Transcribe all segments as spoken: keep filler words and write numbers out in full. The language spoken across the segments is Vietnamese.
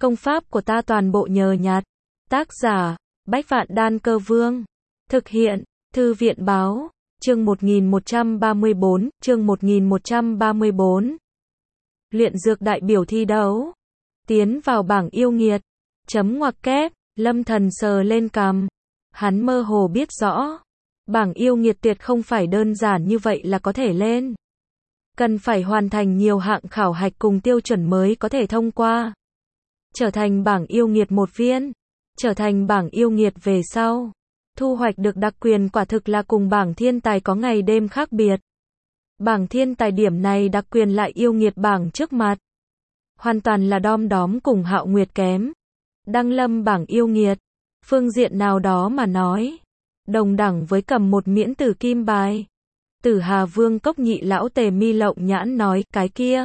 Công pháp của ta toàn bộ nhờ nhặt. Tác giả, Bách Vạn Đan Cơ Vương. Thực hiện, Thư viện báo, chương một nghìn một trăm ba mươi bốn, chương một nghìn một trăm ba mươi bốn. Luyện dược đại biểu thi đấu. Tiến vào bảng yêu nghiệt. Chấm ngoặc kép, Lâm Thần sờ lên cằm. Hắn mơ hồ biết rõ. Bảng yêu nghiệt tuyệt không phải đơn giản như vậy là có thể lên. Cần phải hoàn thành nhiều hạng khảo hạch cùng tiêu chuẩn mới có thể thông qua. Trở thành bảng yêu nghiệt một viên. Trở thành bảng yêu nghiệt về sau. Thu hoạch được đặc quyền quả thực là cùng bảng thiên tài có ngày đêm khác biệt. Bảng thiên tài điểm này đặc quyền lại yêu nghiệt bảng trước mặt. Hoàn toàn là đom đóm cùng Hạo Nguyệt kém. Đăng lâm bảng yêu nghiệt. Phương diện nào đó mà nói. Đồng đẳng với cầm một miễn tử kim bài. Tử Hà Vương Cốc nhị lão Tề Mi lộng nhãn nói, cái kia.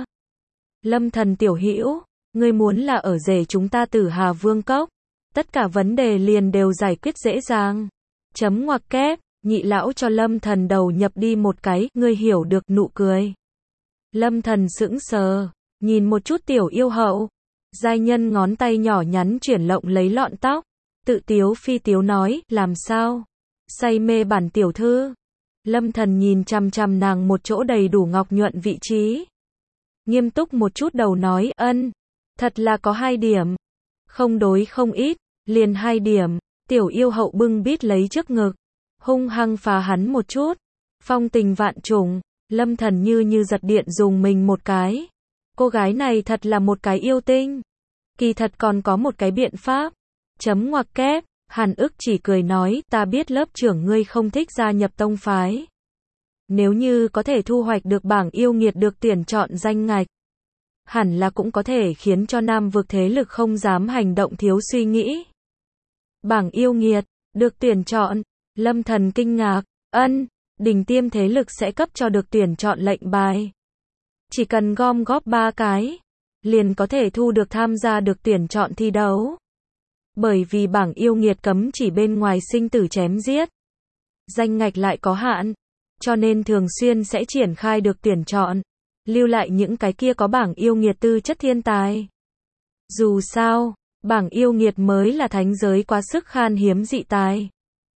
Lâm Thần tiểu hữu, ngươi muốn là ở rể chúng ta Tử Hà Vương Cốc. Tất cả vấn đề liền đều giải quyết dễ dàng. Chấm ngoặc kép, nhị lão cho Lâm Thần đầu nhập đi một cái, ngươi hiểu được nụ cười. Lâm Thần sững sờ, nhìn một chút tiểu yêu hậu. Giai nhân ngón tay nhỏ nhắn chuyển lộng lấy lọn tóc. Tự tiếu phi tiếu nói, làm sao? Say mê bản tiểu thư. Lâm Thần nhìn chằm chằm nàng một chỗ đầy đủ ngọc nhuận vị trí. Nghiêm túc một chút đầu nói, ân. Thật là có hai điểm. Không đối không ít, liền hai điểm. Tiểu yêu hậu bưng bít lấy trước ngực. Hung hăng phá hắn một chút. Phong tình vạn trùng. Lâm Thần như như giật điện dùng mình một cái. Cô gái này thật là một cái yêu tinh. Kỳ thật còn có một cái biện pháp. Chấm ngoặc kép. Hàn ức chỉ cười nói, ta biết lớp trưởng ngươi không thích gia nhập tông phái. Nếu như có thể thu hoạch được bảng yêu nghiệt được tuyển chọn danh ngạch. Hẳn là cũng có thể khiến cho nam vực thế lực không dám hành động thiếu suy nghĩ. Bảng yêu nghiệt, được tuyển chọn. Lâm Thần kinh ngạc, ân, đỉnh tiêm thế lực sẽ cấp cho được tuyển chọn lệnh bài. Chỉ cần gom góp ba cái, liền có thể thu được tham gia được tuyển chọn thi đấu. Bởi vì bảng yêu nghiệt cấm chỉ bên ngoài sinh tử chém giết. Danh ngạch lại có hạn. Cho nên thường xuyên sẽ triển khai được tuyển chọn. Lưu lại những cái kia có bảng yêu nghiệt tư chất thiên tài. Dù sao, bảng yêu nghiệt mới là thánh giới quá sức khan hiếm dị tài.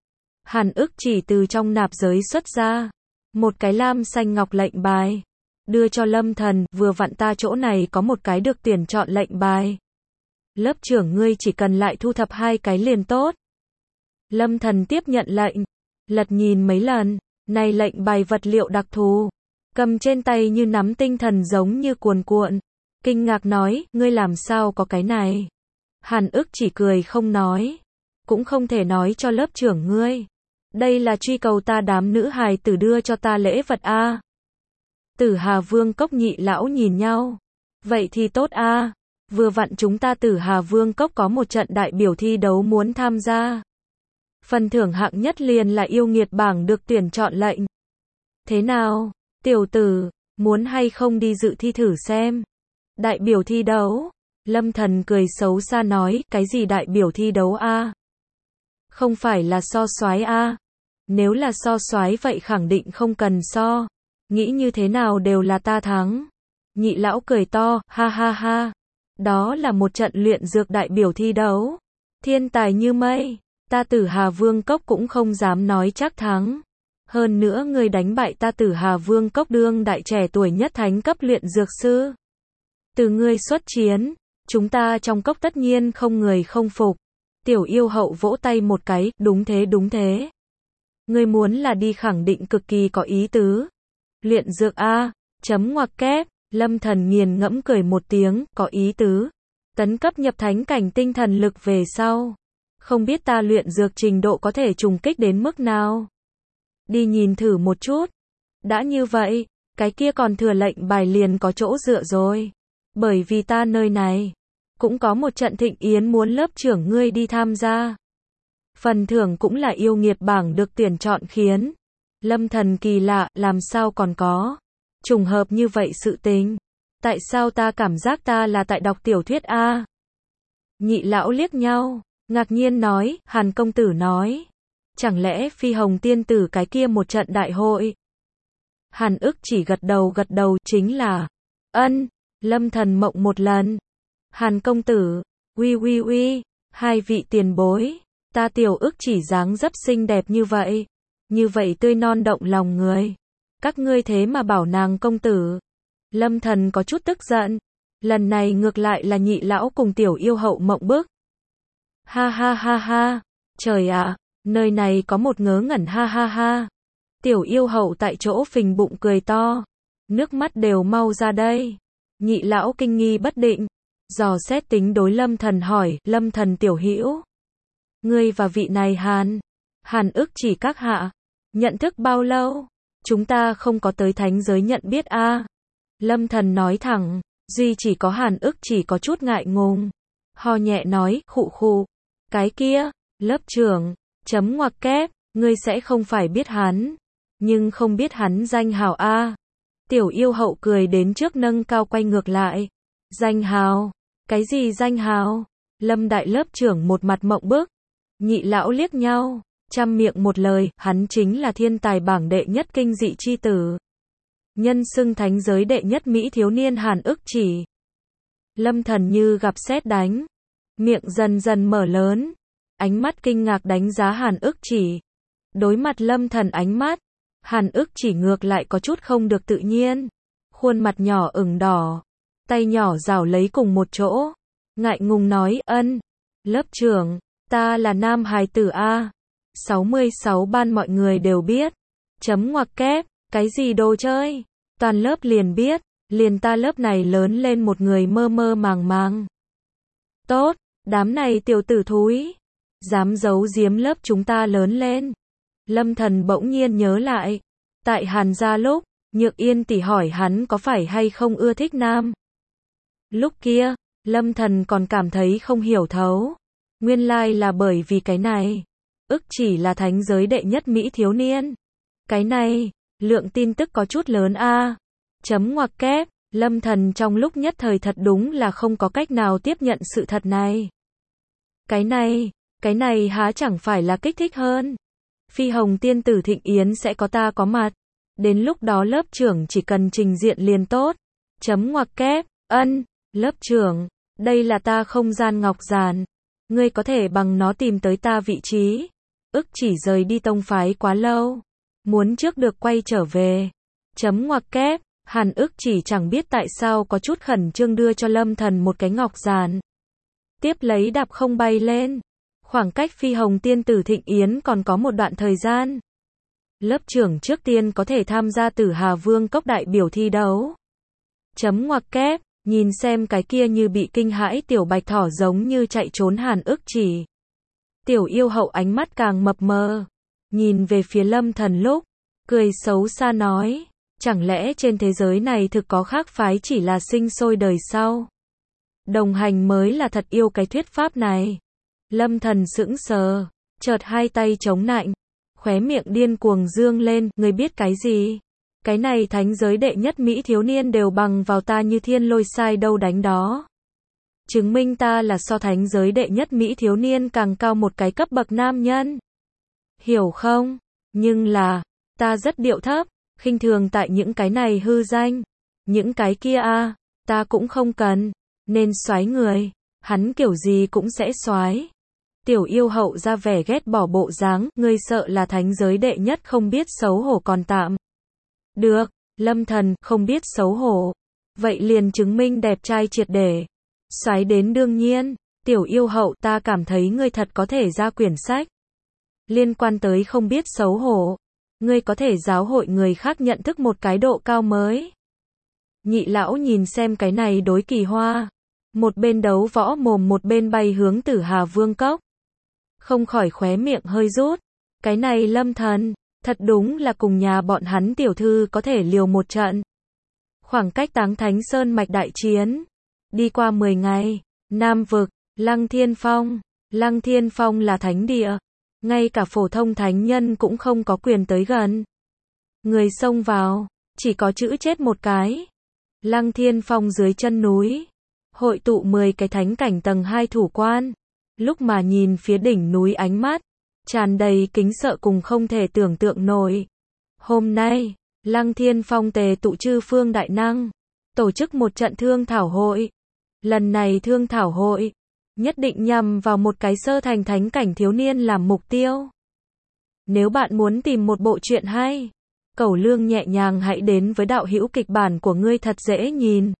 Hàn ức chỉ từ trong nạp giới xuất ra. Một cái lam xanh ngọc lệnh bài. Đưa cho Lâm Thần, vừa vặn ta chỗ này có một cái được tuyển chọn lệnh bài. Lớp trưởng ngươi chỉ cần lại thu thập hai cái liền tốt. Lâm Thần tiếp nhận lệnh. Lật nhìn mấy lần. Này lệnh bài vật liệu đặc thù. Cầm trên tay như nắm tinh thần giống như cuồn cuộn. Kinh ngạc nói, ngươi làm sao có cái này. Hàn ức chỉ cười không nói. Cũng không thể nói cho lớp trưởng ngươi. Đây là truy cầu ta đám nữ hài tử đưa cho ta lễ vật a. Tử Hà Vương Cốc nhị lão nhìn nhau. Vậy thì tốt a. Vừa vặn chúng ta Tử Hà Vương Cốc có một trận đại biểu thi đấu muốn tham gia. Phần thưởng hạng nhất liền là yêu nghiệt bảng được tuyển chọn lệnh. Thế nào, tiểu tử, muốn hay không đi dự thi thử xem? Đại biểu thi đấu? Lâm Thần cười xấu xa nói, cái gì đại biểu thi đấu a? Không phải là so soái a? Nếu là so soái vậy khẳng định không cần so. Nghĩ như thế nào đều là ta thắng. Nhị lão cười to, ha ha ha. Đó là một trận luyện dược đại biểu thi đấu. Thiên tài như mây. Ta Tử Hà Vương Cốc cũng không dám nói chắc thắng. Hơn nữa ngươi đánh bại ta Tử Hà Vương Cốc đương đại trẻ tuổi nhất thánh cấp luyện dược sư. Từ ngươi xuất chiến, chúng ta trong cốc tất nhiên không người không phục. Tiểu yêu hậu vỗ tay một cái, đúng thế đúng thế. Ngươi muốn là đi khẳng định cực kỳ có ý tứ. Luyện dược a, chấm ngoặc kép, Lâm Thần nghiền ngẫm cười một tiếng, có ý tứ. Tấn cấp nhập thánh cảnh tinh thần lực về sau. Không biết ta luyện dược trình độ có thể trùng kích đến mức nào. Đi nhìn thử một chút. Đã như vậy, cái kia còn thừa lệnh bài liền có chỗ dựa rồi. Bởi vì ta nơi này, cũng có một trận thịnh yến muốn lớp trưởng ngươi đi tham gia. Phần thưởng cũng là yêu nghiệt bảng được tuyển chọn khiến. Lâm Thần kỳ lạ, làm sao còn có. Trùng hợp như vậy sự tình. Tại sao ta cảm giác ta là tại đọc tiểu thuyết a? Nhị lão liếc nhau. Ngạc nhiên nói, Hàn công tử nói. Chẳng lẽ Phi Hồng tiên tử cái kia một trận đại hội? Hàn ức chỉ gật đầu gật đầu, chính là. Ân, Lâm Thần mộng một lần. Hàn công tử, Uy uy uy, hai vị tiền bối, ta Tiểu Ức Chỉ dáng dấp xinh đẹp như vậy, như vậy tươi non động lòng người. Các ngươi thế mà bảo nàng công tử. Lâm Thần có chút tức giận, lần này ngược lại là Nhị lão cùng Tiểu Yêu hậu mộng bức. Ha ha ha ha, trời ạ, nơi này có một ngớ ngẩn ha ha ha. Tiểu Yêu hậu tại chỗ phình bụng cười to, nước mắt đều mau ra đây. Nhị lão kinh nghi bất định, dò xét tính đối Lâm Thần hỏi, Lâm Thần tiểu hữu, ngươi và vị này Hàn, Hàn Ức Chỉ các hạ, nhận thức bao lâu? Chúng ta không có tới thánh giới nhận biết a. À. Lâm Thần nói thẳng, duy chỉ có Hàn Ức Chỉ có chút ngại ngùng, ho nhẹ nói, khụ khụ, cái kia, lớp trưởng, chấm ngoặc kép, ngươi sẽ không phải biết hắn, nhưng không biết hắn danh hào a. À. Tiểu Yêu hậu cười đến trước nâng cao quay ngược lại, danh hào, cái gì danh hào? Lâm đại lớp trưởng một mặt mộng bức, Nhị lão liếc nhau, trăm miệng một lời, hắn chính là thiên tài bảng đệ nhất kinh dị chi tử. Nhân xưng thánh giới đệ nhất Mỹ thiếu niên Hàn Ức Chỉ. Lâm Thần như gặp sét đánh, miệng dần dần mở lớn, ánh mắt kinh ngạc đánh giá Hàn Ức Chỉ. Đối mặt Lâm Thần ánh mắt, Hàn Ức Chỉ ngược lại có chút không được tự nhiên, khuôn mặt nhỏ ửng đỏ, tay nhỏ rảo lấy cùng một chỗ, ngại ngùng nói, ân, lớp trưởng, ta là nam hài tử a. sáu mươi sáu ban mọi người đều biết, chấm ngoặc kép, cái gì đồ chơi, toàn lớp liền biết, liền ta lớp này lớn lên một người mơ mơ màng màng. Tốt, đám này tiểu tử thúi, dám giấu giếm lớp chúng ta lớn lên. Lâm Thần bỗng nhiên nhớ lại, tại Hàn gia lúc, Nhược Yên tỷ hỏi hắn có phải hay không ưa thích nam. Lúc kia, Lâm Thần còn cảm thấy không hiểu thấu, nguyên lai là bởi vì cái này. Ức Chỉ là thánh giới đệ nhất Mỹ thiếu niên. Cái này, lượng tin tức có chút lớn a. À. Chấm ngoặc kép, Lâm Thần trong lúc nhất thời thật đúng là không có cách nào tiếp nhận sự thật này. Cái này, cái này há chẳng phải là kích thích hơn. Phi Hồng tiên tử thịnh yến sẽ có ta có mặt. Đến lúc đó lớp trưởng chỉ cần trình diện liền tốt. Chấm ngoặc kép, ân, lớp trưởng, đây là ta không gian ngọc giản. Ngươi có thể bằng nó tìm tới ta vị trí. Ức Chỉ rời đi tông phái quá lâu, muốn trước được quay trở về. Chấm ngoặc kép, Hàn Ức Chỉ chẳng biết tại sao có chút khẩn trương đưa cho Lâm Thần một cái ngọc giản. Tiếp lấy đạp không bay lên. Khoảng cách Phi Hồng tiên tử thịnh yến còn có một đoạn thời gian. Lớp trưởng trước tiên có thể tham gia Tử Hà Vương cốc đại biểu thi đấu. Chấm ngoặc kép, nhìn xem cái kia như bị kinh hãi tiểu bạch thỏ giống như chạy trốn Hàn Ức Chỉ. Tiểu Yêu hậu ánh mắt càng mập mờ, nhìn về phía Lâm Thần lúc, cười xấu xa nói, chẳng lẽ trên thế giới này thực có khác phái chỉ là sinh sôi đời sau. Đồng hành mới là thật yêu cái thuyết pháp này. Lâm Thần sững sờ, chợt hai tay chống nạnh, khóe miệng điên cuồng dương lên, ngươi biết cái gì? Cái này thánh giới đệ nhất Mỹ thiếu niên đều bằng vào ta như thiên lôi sai đâu đánh đó. Chứng minh ta là so thánh giới đệ nhất Mỹ thiếu niên càng cao một cái cấp bậc nam nhân. Hiểu không? Nhưng là, ta rất điệu thấp, khinh thường tại những cái này hư danh. Những cái kia a, à, ta cũng không cần, nên soái người, hắn kiểu gì cũng sẽ soái. Tiểu Yêu hậu ra vẻ ghét bỏ bộ dáng, ngươi sợ là thánh giới đệ nhất không biết xấu hổ còn tạm. Được, Lâm Thần không biết xấu hổ. Vậy liền chứng minh đẹp trai triệt để. Soái đến đương nhiên, Tiểu Yêu hậu ta cảm thấy ngươi thật có thể ra quyển sách. Liên quan tới không biết xấu hổ. Ngươi có thể giáo hội người khác nhận thức một cái độ cao mới. Nhị lão nhìn xem cái này đối kỳ hoa. Một bên đấu võ mồm một bên bay hướng Tử Hà Vương cốc. Không khỏi khóe miệng hơi rút. Cái này Lâm Thần, thật đúng là cùng nhà bọn hắn tiểu thư có thể liều một trận. Khoảng cách Táng Thánh Sơn mạch đại chiến. Đi qua mười ngày, Nam vực, Lăng Thiên Phong. Lăng Thiên Phong là thánh địa. Ngay cả phổ thông thánh nhân cũng không có quyền tới gần. Người xông vào, chỉ có chữ chết một cái. Lăng Thiên Phong dưới chân núi. Hội tụ mười cái thánh cảnh tầng hai thủ quan. Lúc mà nhìn phía đỉnh núi ánh mắt, tràn đầy kính sợ cùng không thể tưởng tượng nổi. Hôm nay, Lăng Thiên Phong tề tụ chư phương đại năng, tổ chức một trận thương thảo hội. Lần này thương thảo hội, nhất định nhằm vào một cái sơ thành thánh cảnh thiếu niên làm mục tiêu. Nếu bạn muốn tìm một bộ truyện hay, cẩu lương nhẹ nhàng hãy đến với đạo hữu kịch bản của ngươi thật dễ nhìn.